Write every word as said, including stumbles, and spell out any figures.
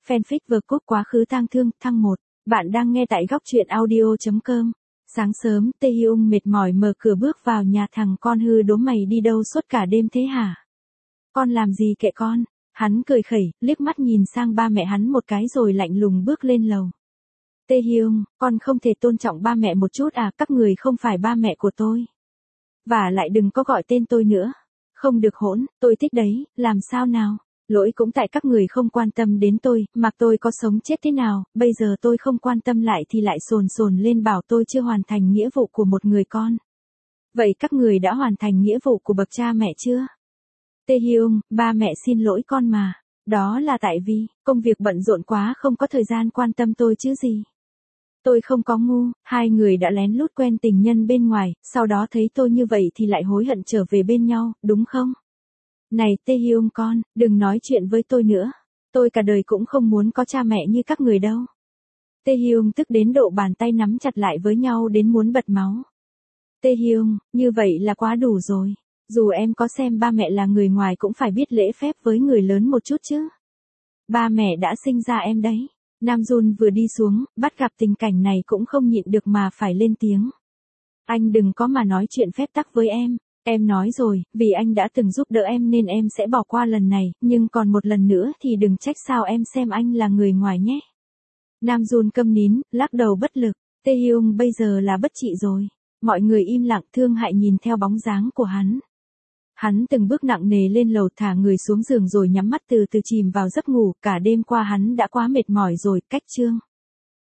Fanfic vở cốt quá khứ tang thương, thăng một. Bạn đang nghe tại góc truyện audio.com. Sáng sớm, Tae Hyung mệt mỏi mở cửa bước vào nhà. Thằng con hư đốm mày đi đâu suốt cả đêm thế hả? Con làm gì kệ con? Hắn cười khẩy, liếc mắt nhìn sang ba mẹ hắn một cái rồi lạnh lùng bước lên lầu. Tae Hyung, con không thể tôn trọng ba mẹ một chút à? Các người không phải ba mẹ của tôi. Và lại đừng có gọi tên tôi nữa. Không được hỗn, tôi thích đấy, làm sao nào? Lỗi cũng tại các người không quan tâm đến tôi, mặc tôi có sống chết thế nào, bây giờ tôi không quan tâm lại thì lại sồn sồn lên bảo tôi chưa hoàn thành nghĩa vụ của một người con. Vậy các người đã hoàn thành nghĩa vụ của bậc cha mẹ chưa? Tae Hyung, ba mẹ xin lỗi con mà. Đó là tại vì, công việc bận rộn quá không có thời gian quan tâm tôi chứ gì. Tôi không có ngu, hai người đã lén lút quen tình nhân bên ngoài, sau đó thấy tôi như vậy thì lại hối hận trở về bên nhau, đúng không? Này Tae Hyung con, đừng nói chuyện với tôi nữa. Tôi cả đời cũng không muốn có cha mẹ như các người đâu. Tae Hyung tức đến độ bàn tay nắm chặt lại với nhau đến muốn bật máu. Tae Hyung, như vậy là quá đủ rồi. Dù em có xem ba mẹ là người ngoài cũng phải biết lễ phép với người lớn một chút chứ. Ba mẹ đã sinh ra em đấy. Nam Jun vừa đi xuống, bắt gặp tình cảnh này cũng không nhịn được mà phải lên tiếng. Anh đừng có mà nói chuyện phép tắc với em. Em nói rồi, vì anh đã từng giúp đỡ em nên em sẽ bỏ qua lần này, nhưng còn một lần nữa thì đừng trách sao em xem anh là người ngoài nhé. Nam Jun câm nín, lắc đầu bất lực. Tae Hyung bây giờ là bất trị rồi. Mọi người im lặng thương hại nhìn theo bóng dáng của hắn. Hắn từng bước nặng nề lên lầu thả người xuống giường rồi nhắm mắt từ từ chìm vào giấc ngủ. Cả đêm qua hắn đã quá mệt mỏi rồi. Cách chương.